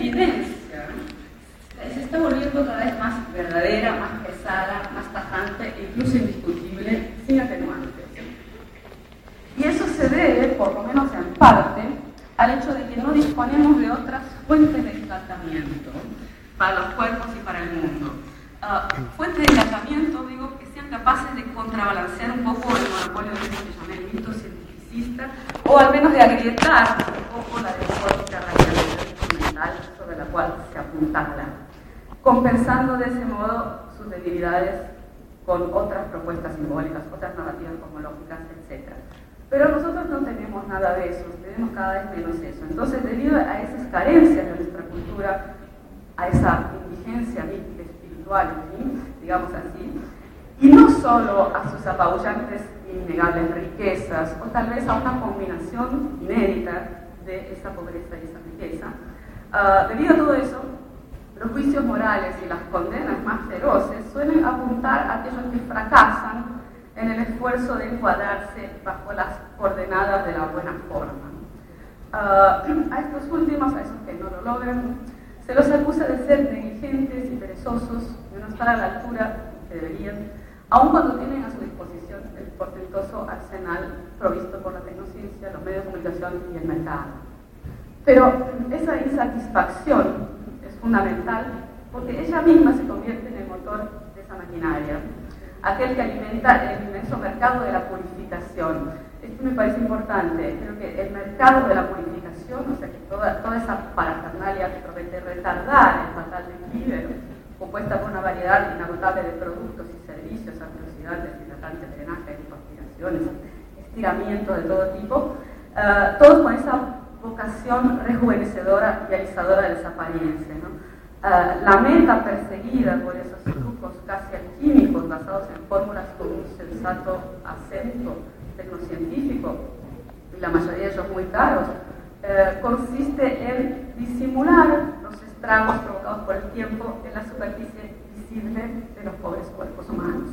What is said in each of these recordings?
evidencia se está volviendo cada vez más verdadera, más pesada, más tajante e incluso indiscutible, sin atenuantes. Y eso se debe, por lo menos en parte, al hecho de que no disponemos de otras fuentes de tratamiento para los cuerpos y para el mundo. Fuentes de tratamiento, digo, que sean capaces de contrabalancear un poco el monopolio de eso que llamé el mito cientificista, o al menos de agrietar un poco la desórtica racionalidad instrumental sobre la cual se apuntala, compensando de ese modo sus debilidades con otras propuestas simbólicas, otras narrativas cosmológicas, etc. Pero nosotros no tenemos nada de eso, tenemos cada vez menos eso. Entonces, debido a esas carencias de nuestra cultura, a esa indigencia mística espiritual, digamos así, y no solo a sus apabullantes e innegables riquezas, o tal vez a una combinación inédita de esa pobreza y esa riqueza, debido a todo eso, los juicios morales y las condenas más feroces suelen apuntar a aquellos que fracasan en el esfuerzo de encuadrarse bajo las coordenadas de la buena forma. A estos últimos, a esos que no lo logran, se los acusa de ser negligentes y perezosos, de no estar a la altura que deberían, aun cuando tienen a su disposición el portentoso arsenal provisto por la tecnociencia, los medios de comunicación y el mercado. Pero esa insatisfacción es fundamental porque ella misma se convierte en el motor de esa maquinaria, aquel que alimenta el inmenso mercado de la purificación. Esto me parece importante. Creo que el mercado de la purificación, o sea, que toda esa parafernalia que promete retardar el fatal declive, compuesta por una variedad inagotable de productos y servicios, antioxidantes, hidratantes, drenaje, transpiraciones, estiramientos de todo tipo, todos con esa vocación rejuvenecedora y alisadora de las apariencias, ¿no? La meta perseguida por esos trucos casi alquímicos basados en fórmulas con un sensato acento tecnocientífico, y la mayoría de ellos muy caros, consiste en disimular los estragos provocados por el tiempo en la superficie visible de los pobres cuerpos humanos.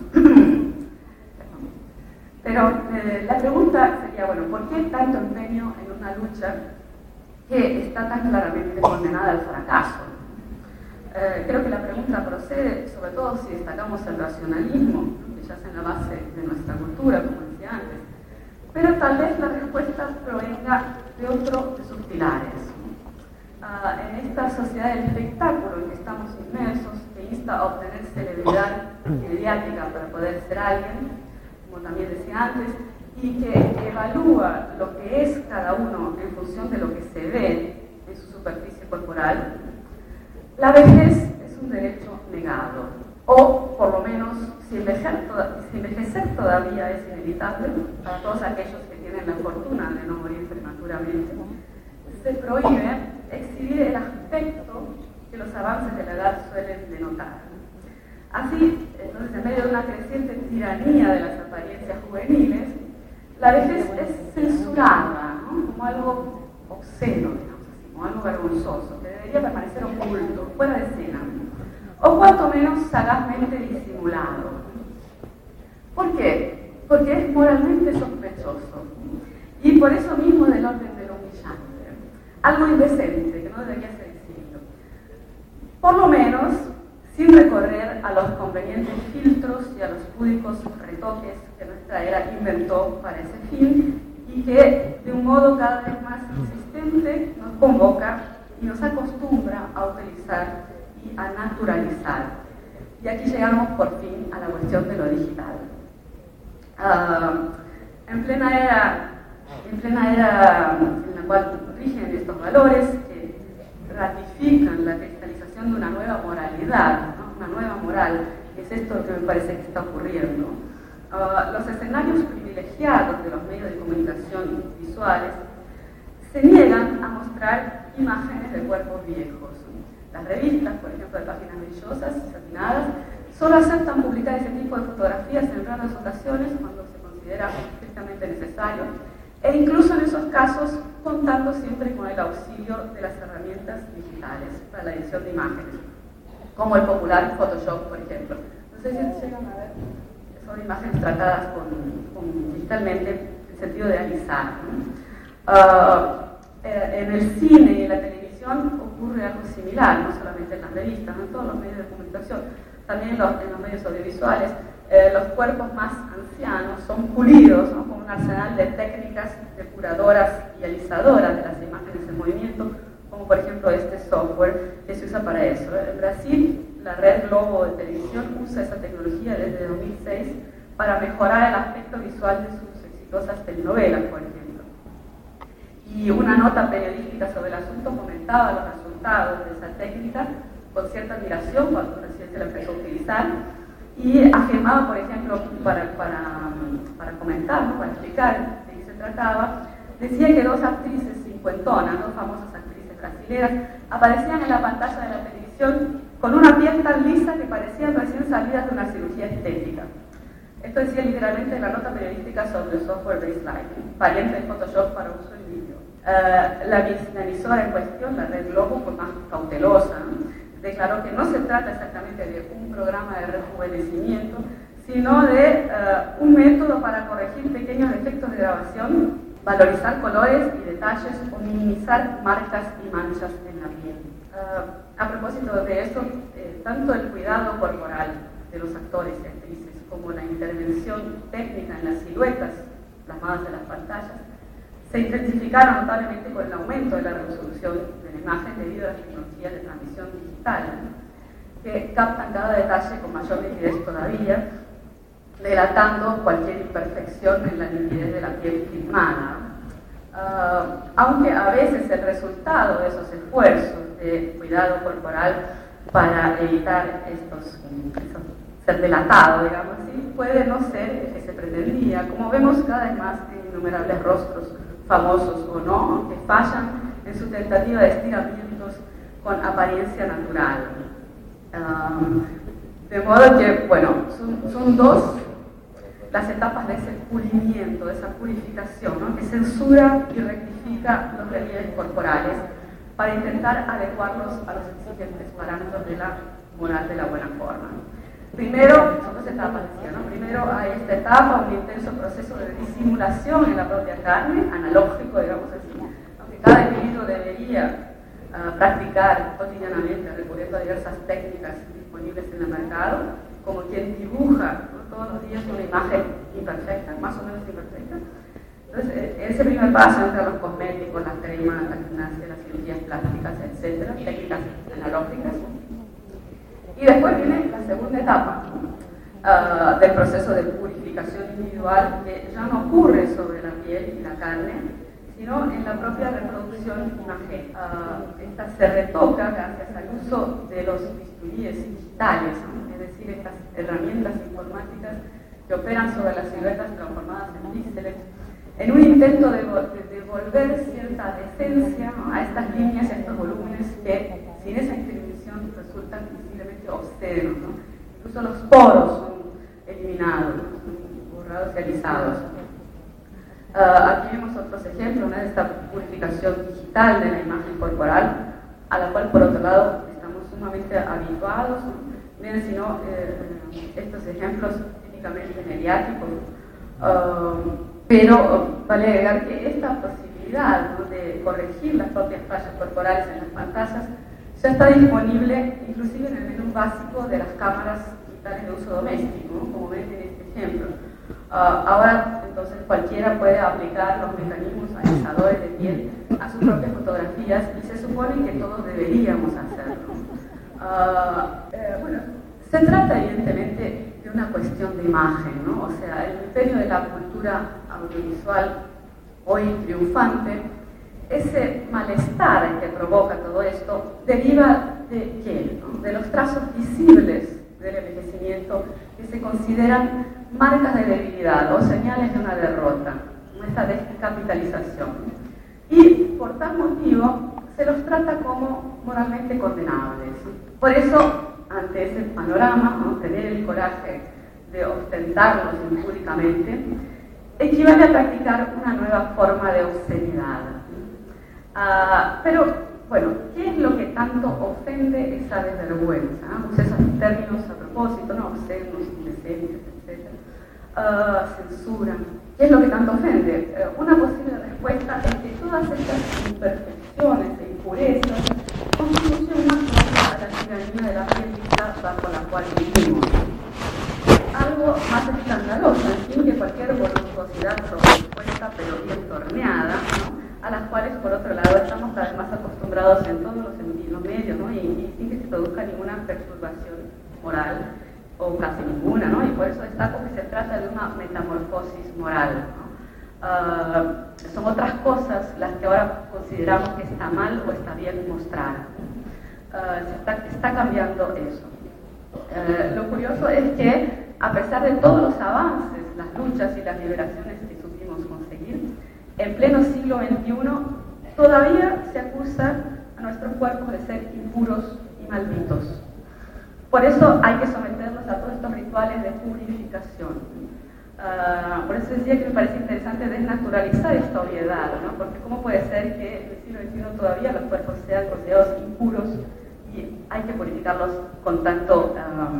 Pero la pregunta sería, bueno, ¿por qué tanto empeño en una lucha que está tan claramente condenada al fracaso? Creo que la pregunta procede, sobre todo si destacamos el racionalismo, que yace en la base de nuestra cultura, como decía antes, pero tal vez la respuesta provenga de otro de sus pilares. En esta sociedad del espectáculo en que estamos inmersos, que insta a obtener celebridad mediática para poder ser alguien, como también decía antes, y que evalúa lo que es cada uno en función de lo que se ve en su superficie corporal, la vejez es un derecho negado, o por lo menos si envejecer todavía es inevitable para todos aquellos que tienen la fortuna de no morir prematuramente, se prohíbe exhibir el aspecto que los avances de la edad suelen denotar. Así, entonces, en medio de una creciente tiranía de las apariencias juveniles, la vejez es censurada, ¿no? Como algo obsceno, digamos así, como algo vergonzoso, que debería permanecer oculto, fuera de escena, o cuanto menos sagazmente disimulado. ¿Por qué? Porque es moralmente sospechoso, y por eso mismo del orden de lo humillante, algo indecente, que no debería ser exhibido. Por lo menos, sin recorrer a los convenientes filtros y a los púdicos retoques que nuestra era inventó para ese fin, y que de un modo cada vez más insistente nos convoca y nos acostumbra a utilizar y a naturalizar. Y aquí llegamos por fin a la cuestión de lo digital. En plena era en la cual rigen estos valores que ratifican la cristalización de una nueva moralidad, ¿no? Una nueva moral, que es esto que me parece que está ocurriendo. Los escenarios privilegiados de los medios de comunicación visuales se niegan a mostrar imágenes de cuerpos viejos. Las revistas, por ejemplo, de páginas brillosas y satinadas, solo aceptan publicar ese tipo de fotografías en raras ocasiones cuando se considera estrictamente necesario, e incluso en esos casos contando siempre con el auxilio de las herramientas digitales para la edición de imágenes, como el popular Photoshop, por ejemplo. No sé si llegan a ver, son imágenes tratadas digitalmente en el sentido de alisar, ¿no? En el cine y en la televisión ocurre algo similar, no solamente en las revistas, no en todos los medios de comunicación, también en los medios audiovisuales. Los cuerpos más ancianos son pulidos, ¿no?, con un arsenal de técnicas depuradoras y alisadoras de las imágenes en movimiento, como por ejemplo este software que se usa para eso. En Brasil, la red Globo de televisión usa esa tecnología desde 2006 para mejorar el aspecto visual de sus exitosas telenovelas, por ejemplo. Y una nota periodística sobre el asunto comentaba los resultados de esa técnica con cierta admiración cuando recién se la empezó a utilizar, y afirmaba, por ejemplo, para comentar, ¿no?, para explicar de qué se trataba, decía que dos actrices cincuentonas, dos famosas actrices brasileñas, aparecían en la pantalla de la televisión con una piel tan lisa que parecían recién salidas de una cirugía estética. Esto decía literalmente la nota periodística sobre el software Baseline, pariente de Photoshop para uso en vídeo. La emisora en cuestión, la Red Globo, fue más cautelosa, ¿no? Declaró que no se trata exactamente de un programa de rejuvenecimiento, sino de un método para corregir pequeños defectos de grabación, valorizar colores y detalles o minimizar marcas y manchas en la piel. A propósito de esto, tanto el cuidado corporal de los actores y actrices como la intervención técnica en las siluetas plasmadas en las pantallas se intensificaron notablemente con el aumento de la resolución de la imagen debido a las tecnologías de transmisión digital, que captan cada detalle con mayor nitidez todavía, delatando cualquier imperfección en la nitidez de la piel filmada. Aunque a veces el resultado de esos esfuerzos de cuidado corporal para evitar ser delatado, digamos así, puede no ser el que se pretendía, como vemos cada vez más en innumerables rostros famosos o no, que fallan en su tentativa de estiramientos con apariencia natural. De modo que, bueno, son dos las etapas de ese pulimiento, de esa purificación, ¿no?, que censura y rectifica los relieves corporales para intentar adecuarlos a los exigentes parámetros de la moral de la buena forma. Primero, son dos etapas, decía, ¿no? Primero hay esta etapa, un intenso proceso de disimulación en la propia carne, analógico, digamos así, aunque cada individuo debería practicar cotidianamente recurriendo a diversas técnicas disponibles en el mercado, como quien dibuja, ¿no?, todos los días una imagen imperfecta, más o menos imperfecta. Entonces, ese primer paso entre los cosméticos, las cremas, la gimnasia, las cirugías plásticas, etcétera, técnicas analógicas. Y después viene la segunda etapa del proceso de purificación individual, que ya no ocurre sobre la piel y la carne, sino en la propia reproducción imagen. Esta se retoca gracias al uso de los bisturíes digitales, ¿no?, es decir, estas herramientas informáticas que operan sobre las siluetas transformadas en píxeles, en un intento de devolver cierta decencia, ¿no?, a estas líneas, a estos volúmenes que sin esa intervención resultan visiblemente obscenos, ¿no? Incluso los poros son eliminados, ¿no?, borrados y alisados. Aquí vemos otros ejemplos, ¿no?, de esta purificación digital de la imagen corporal, a la cual por otro lado estamos sumamente habituados, ¿no? Miren, si no, estos ejemplos típicamente mediáticos, pero vale agregar que esta posibilidad, ¿no?, de corregir las propias fallas corporales en las pantallas ya está disponible inclusive en el menú básico de las cámaras digitales de uso doméstico, ¿no?, como ven en este ejemplo. Ahora, entonces, cualquiera puede aplicar los mecanismos alisadores de piel a sus propias fotografías y se supone que todos deberíamos hacerlo. Bueno, se trata evidentemente de una cuestión de imagen, ¿no? O sea, el imperio de la cultura audiovisual hoy triunfante, ese malestar que provoca todo esto deriva de ¿qué?, ¿no?, de los trazos visibles del envejecimiento que se consideran marcas de debilidad o señales de una derrota, esta descapitalización. Y por tal motivo se los trata como moralmente condenables. Por eso, ante ese panorama, ¿no?, tener el coraje de ostentarlos impúdicamente equivale a practicar una nueva forma de obscenidad. Pero, bueno, ¿qué es lo que tanto ofende esa desvergüenza? Usé esos términos a propósito, ¿no?, obscenos, indecentes, etc. Censura. ¿Qué es lo que tanto ofende? Una posible respuesta es que todas estas imperfecciones e impurezas cual vivimos. Algo más escandaloso, en fin, que cualquier voluptuosidad sobrepuesta pero bien torneada, ¿no? A las cuales, por otro lado, estamos cada vez más acostumbrados en todos los medios, ¿no? y sin que se produzca ninguna perturbación moral, o casi ninguna, ¿no? Y por eso destaco que se trata de una metamorfosis moral, ¿no? Son otras cosas las que ahora consideramos que está mal o está bien mostrar. Está cambiando eso. Lo curioso es que, a pesar de todos los avances, las luchas y las liberaciones que supimos conseguir, en pleno siglo XXI todavía se acusa a nuestros cuerpos de ser impuros y malditos. Por eso hay que someterlos a todos estos rituales de purificación. Por eso decía que me parece interesante desnaturalizar esta obviedad, ¿no? Porque ¿cómo puede ser que en el siglo XXI todavía los cuerpos sean considerados impuros y hay que purificarlos con tanta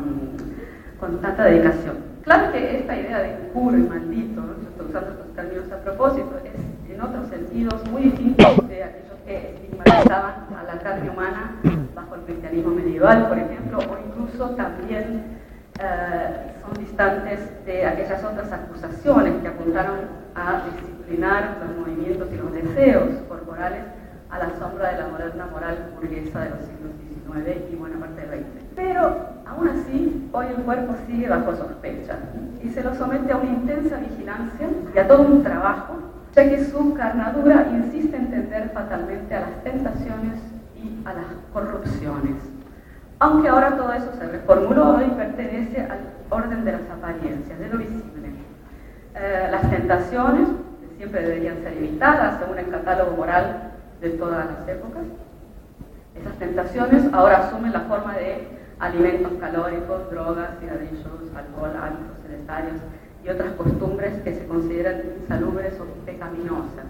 dedicación? Claro que esta idea de impuro y maldito, ¿no? Yo estoy usando estos términos a propósito, es en otros sentidos muy distintos de aquellos que estigmatizaban a la carne humana bajo el cristianismo medieval, por ejemplo, o incluso también son distantes de aquellas otras acusaciones que apuntaron a disciplinar los movimientos y los deseos corporales a la sombra de la moderna moral burguesa de los siglos XIX y buena parte del XX. Pero, aún así, hoy el cuerpo sigue bajo sospecha y se lo somete a una intensa vigilancia y a todo un trabajo, ya que su carnadura insiste en tender fatalmente a las tentaciones y a las corrupciones. Aunque ahora todo eso se reformuló y pertenece al orden de las apariencias, de lo visible. Las tentaciones, que siempre deberían ser evitadas según el catálogo moral de todas las épocas, esas tentaciones ahora asumen la forma de alimentos calóricos, drogas, cigarrillos, alcohol, hábitos sedentarios y otras costumbres que se consideran insalubres o pecaminosas.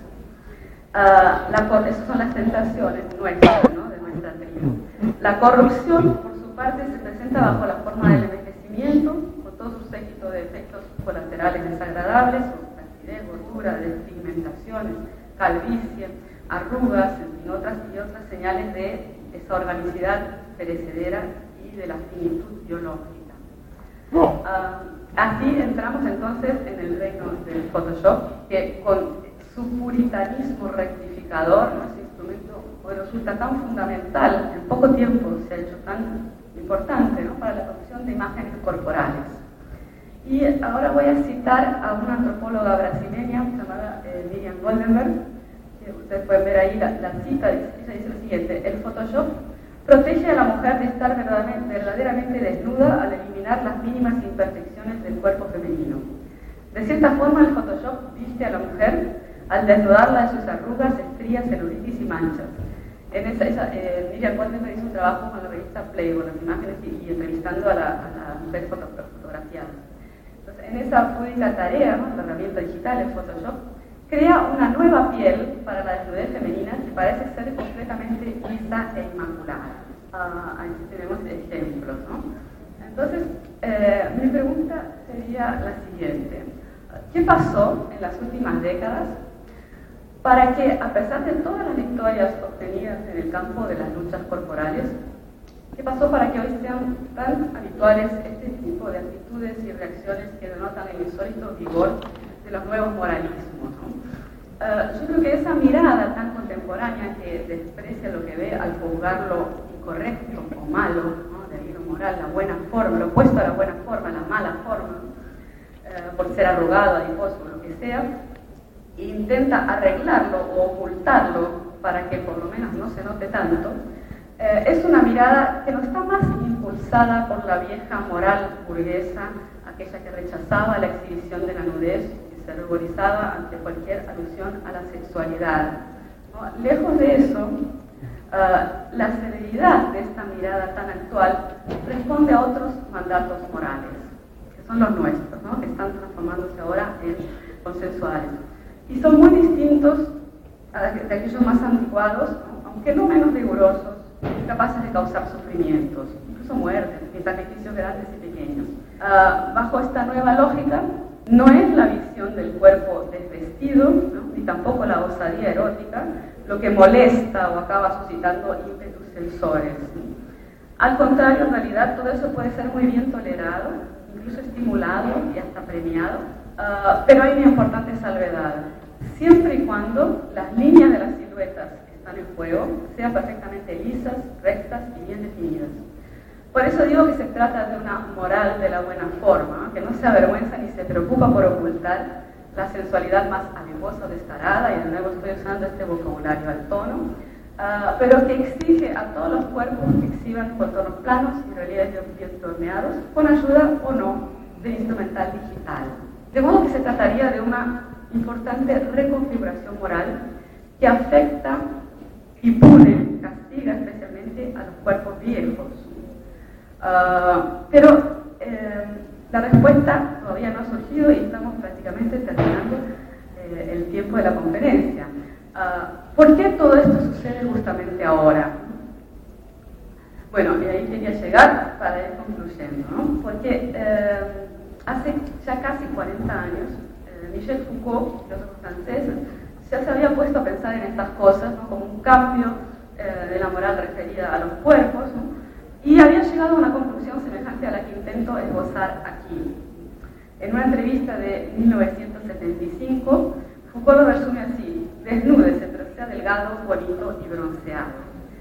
Esas son las tentaciones nuestras, ¿no? De nuestra tribu. La corrupción, por su parte, se presenta bajo la forma del envejecimiento, con todo su séquito de efectos colaterales desagradables, flacidez, gordura, despigmentaciones, calvicie, arrugas, y otras señales de esa organicidad perecedera y de la finitud biológica. Así entramos entonces en el reino del Photoshop, que con su puritanismo rectificador, ¿no? Ese instrumento resulta tan fundamental, en poco tiempo se ha hecho tan importante, ¿no? Para la producción de imágenes corporales. Y ahora voy a citar a una antropóloga brasileña llamada Miriam Goldenberg, que ustedes pueden ver ahí la cita. Ella dice lo siguiente: el Photoshop protege a la mujer de estar verdaderamente desnuda al eliminar las mínimas imperfecciones del cuerpo femenino. De cierta forma, el Photoshop viste a la mujer al desnudarla de sus arrugas, estrías, celulitis y manchas. Miriam Goldenberg hizo un trabajo con la revista Playboy, las imágenes y entrevistando a la mujer fotografiada. Entonces, en esa pública tarea, ¿no? La herramienta digital, el Photoshop, crea una nueva piel para la desnudez femenina que parece ser completamente lisa e inmaculada. Aquí tenemos ejemplos, ¿no? Entonces, mi pregunta sería la siguiente: ¿qué pasó en las últimas décadas para que, a pesar de todas las victorias obtenidas en el campo de las luchas corporales, qué pasó para que hoy sean tan habituales este tipo de actitudes y reacciones que denotan el insólito vigor de los nuevos moralismos, ¿no? Yo creo que esa mirada tan contemporánea que desprecia lo que ve al juzgarlo incorrecto o malo, ¿no? De lo moral, la buena forma, lo opuesto a la buena forma, la mala forma, por ser arrugado, adiposo o lo que sea, intenta arreglarlo o ocultarlo para que por lo menos no se note tanto, es una mirada que no está más impulsada por la vieja moral burguesa, aquella que rechazaba la exhibición de la nudez y se ruborizaba ante cualquier alusión a la sexualidad, ¿no? Lejos de eso, la severidad de esta mirada tan actual responde a otros mandatos morales, que son los nuestros, ¿no? Que están transformándose ahora en consensuales. Y son muy distintos de aquellos más anticuados, ¿no? Aunque no menos rigurosos, capaces de causar sufrimientos, incluso muertes, y sacrificios grandes y pequeños. Bajo esta nueva lógica, no es la visión del cuerpo desvestido, ¿no? Ni tampoco la osadía erótica, lo que molesta o acaba suscitando ímpetus sensores, ¿no? Al contrario, en realidad todo eso puede ser muy bien tolerado, incluso estimulado y hasta premiado, pero hay una importante salvedad. Siempre y cuando las líneas de las siluetas que están en juego sean perfectamente lisas, rectas y bien definidas. Por eso digo que se trata de una moral de la buena forma, que no se avergüenza ni se preocupa por ocultar la sensualidad más amigosa o descarada, y de nuevo estoy usando este vocabulario al tono, pero que exige a todos los cuerpos que exhiban contornos planos y relieves bien torneados, con ayuda o no de instrumental digital. De modo que se trataría de una importante reconfiguración moral que afecta y pune, castiga especialmente a los cuerpos viejos. Pero la respuesta todavía no ha surgido y estamos prácticamente terminando el tiempo de la conferencia. ¿Por qué todo esto sucede justamente ahora? Bueno, y ahí quería llegar para ir concluyendo, ¿no? Porque hace ya casi 40 años, Michel Foucault, filósofo francés, ya se había puesto a pensar en estas cosas, ¿no? Como un cambio de la moral referida a los cuerpos, ¿no? Y había llegado a una conclusión semejante a la que intento esbozar aquí. En una entrevista de 1975, Foucault lo resume así: desnúdese, pero sea delgado, bonito y bronceado.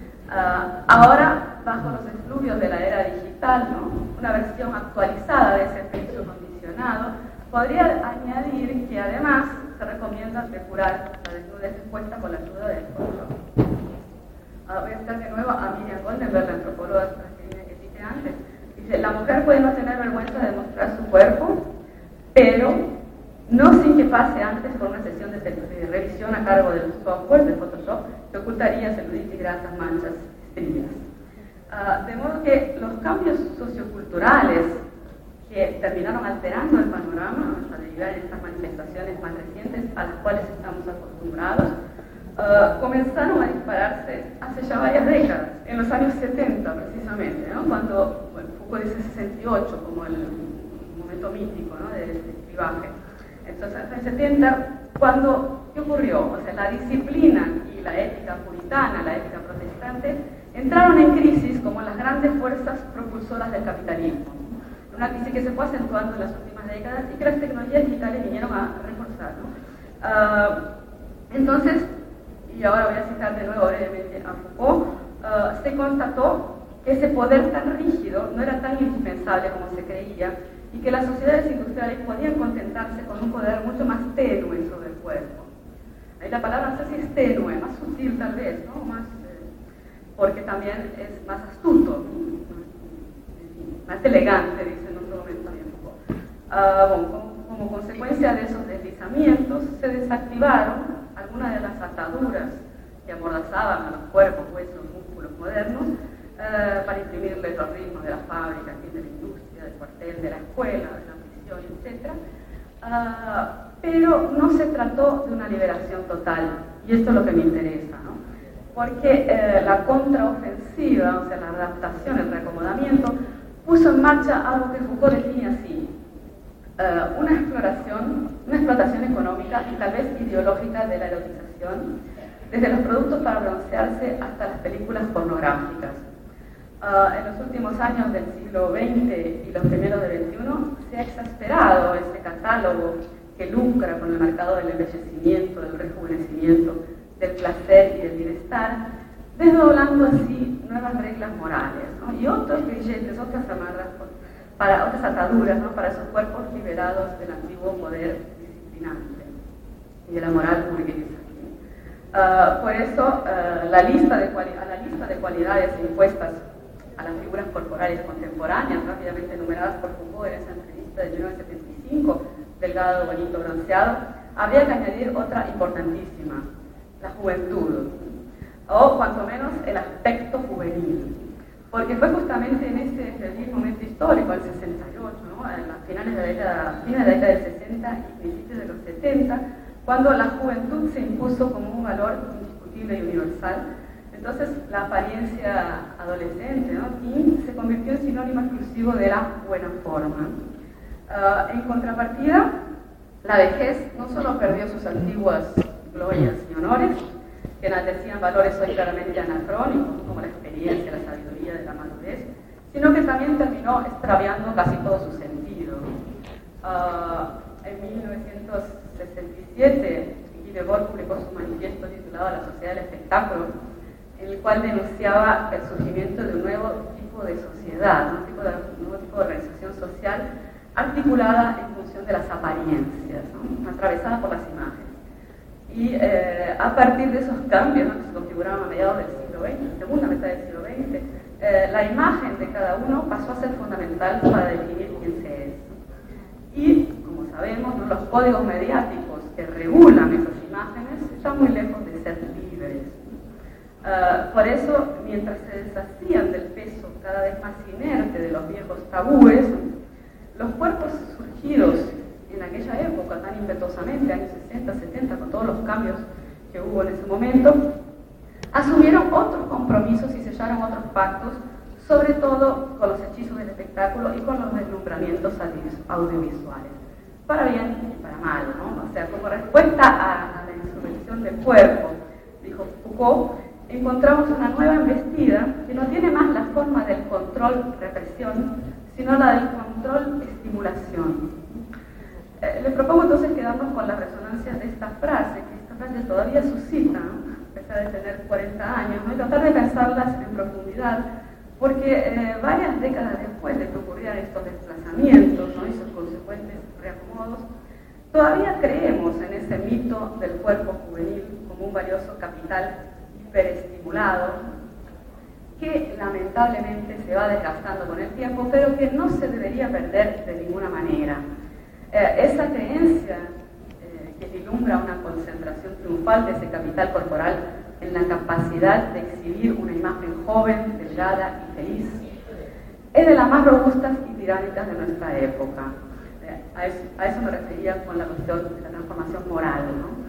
Ahora, bajo los efluvios de la era digital, ¿no? Una versión actualizada de ese juicio condicionado podría añadir que además se recomienda depurar la desnudez expuesta con la ayuda del Photoshop. Voy a citar de nuevo a Miriam Goldenberg, la antropóloga brasileña que cité antes. Dice: la mujer puede no tener vergüenza de mostrar su cuerpo, pero no sin que pase antes por una sesión de revisión a cargo del software de Photoshop que ocultaría celulitis, grasas, manchas, estrías. De modo que los cambios socioculturales que terminaron alterando el panorama hasta derivar en estas manifestaciones más recientes a las cuales estamos acostumbrados, comenzaron a dispararse hace ya varias décadas, en los años 70 precisamente, ¿no? Cuando, bueno, Foucault dice 68 como el momento mítico, ¿no? De este clivaje. Entonces, en el 70, ¿qué ocurrió? O sea, la disciplina y la ética puritana, la ética protestante, entraron en crisis como las grandes fuerzas propulsoras del capitalismo. Una crisis que se fue acentuando en las últimas décadas y que las tecnologías digitales vinieron a reforzar, ¿no? Entonces, y ahora voy a citar de nuevo brevemente a Foucault, se constató que ese poder tan rígido no era tan indispensable como se creía, y que las sociedades industriales podían contentarse con un poder mucho más tenue sobre el cuerpo. Ahí la palabra no sé si es tenue, más sutil tal vez, ¿no? Más, porque también es más astuto, más elegante, dice en otro momento también Foucault. Como consecuencia de esos deslizamientos, se desactivaron algunas de las ataduras que amordazaban a los cuerpos, huesos, músculos modernos, para imprimirles los ritmos de la fábrica, de la industria, del cuartel, de la escuela, de la prisión, etc. Pero no se trató de una liberación total, y esto es lo que me interesa, ¿no? Porque la contraofensiva, o sea, la adaptación, el reacomodamiento, puso en marcha algo que Foucault define así: una explotación económica y tal vez ideológica de la erotización, desde los productos para broncearse hasta las películas pornográficas. En los últimos años del siglo XX y los primeros del XXI se ha exasperado este catálogo que lucra con el mercado del embellecimiento, del rejuvenecimiento, del placer y del bienestar, desdoblando así nuevas reglas morales, ¿no? Y otros grilletes, otras amarras, otras ataduras, ¿no? Para esos cuerpos liberados del antiguo poder disciplinante y de la moral burguesa. Por eso, la lista de cualidades impuestas a las figuras corporales contemporáneas, rápidamente enumeradas por Foucault en esa entrevista de 1975, delgado, bonito, bronceado, habría que añadir otra importantísima: la juventud, o cuanto menos el aspecto juvenil. Porque fue justamente en ese feliz momento histórico, el 68, ¿no? A finales de la década del 60 y principios de los 70, cuando la juventud se impuso como un valor indiscutible y universal. Entonces, la apariencia adolescente, ¿no? Teen, se convirtió en sinónimo exclusivo de la buena forma. En contrapartida, la vejez no solo perdió sus antiguas glorias y honores, que enaltecían valores hoy claramente anacrónicos, como la experiencia, la sabiduría de la madurez, sino que también terminó extraviando casi todo su sentido. En 1967, Guy Debord publicó su manifiesto titulado La sociedad del espectáculo, en el cual denunciaba el surgimiento de un nuevo tipo de sociedad, un nuevo tipo de organización social articulada en función de las apariencias, ¿no? Atravesada por las imágenes. Y a partir de esos cambios, ¿no?, que se configuraron a mediados del siglo XX, segunda mitad del siglo XX, la imagen de cada uno pasó a ser fundamental para definir quién se es. Y, como sabemos, ¿no?, los códigos mediáticos que regulan esas imágenes están muy lejos de ser libres. Por eso, mientras se deshacían del peso cada vez más inerte de los viejos tabúes, los cuerpos surgidos en aquella época, tan impetuosamente, años 60, 70, con todos los cambios que hubo en ese momento, asumieron otros compromisos y sellaron otros pactos, sobre todo con los hechizos del espectáculo y con los deslumbramientos audiovisuales, para bien y para mal, ¿no? O sea, como respuesta a la insurrección del cuerpo, dijo Foucault, encontramos una nueva embestida que no tiene más la forma del control-represión, sino la del control-estimulación. Les propongo entonces quedarnos con las resonancias de esta frase, que esta frase todavía suscita, ¿no?, a pesar de tener 40 años, ¿no?, y tratar de pensarlas en profundidad, porque varias décadas después de que ocurrieran estos desplazamientos, ¿no?, y sus consecuentes reacomodos, todavía creemos en ese mito del cuerpo juvenil como un valioso capital hiperestimulado, que lamentablemente se va desgastando con el tiempo, pero que no se debería perder de ninguna manera. Esa creencia que vislumbra una concentración triunfal de ese capital corporal en la capacidad de exhibir una imagen joven, delgada y feliz, es de las más robustas y tiránicas de nuestra época. A eso me refería con la cuestión de la transformación moral,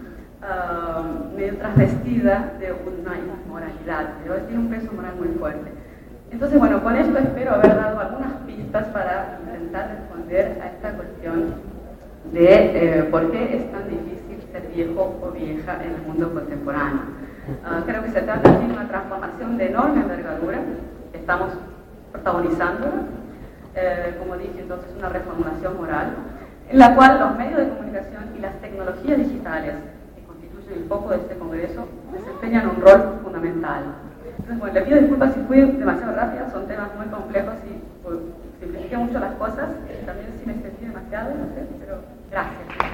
¿no? Medio transvestida de una inmoralidad, pero tiene un peso moral muy fuerte. Entonces, bueno, con esto espero haber dado algunas pistas para intentar responder a esta cuestión de por qué es tan difícil ser viejo o vieja en el mundo contemporáneo. Creo que se trata aquí de una transformación de enorme envergadura, que estamos protagonizando, como dije entonces, una reformulación moral, en la cual los medios de comunicación y las tecnologías digitales, que constituyen el foco de este congreso, desempeñan un rol fundamental. Entonces, bueno, le pido disculpas si fui demasiado rápida, son temas muy complejos y simplifiqué mucho las cosas, también si me extendí demasiado, no sé, pero gracias.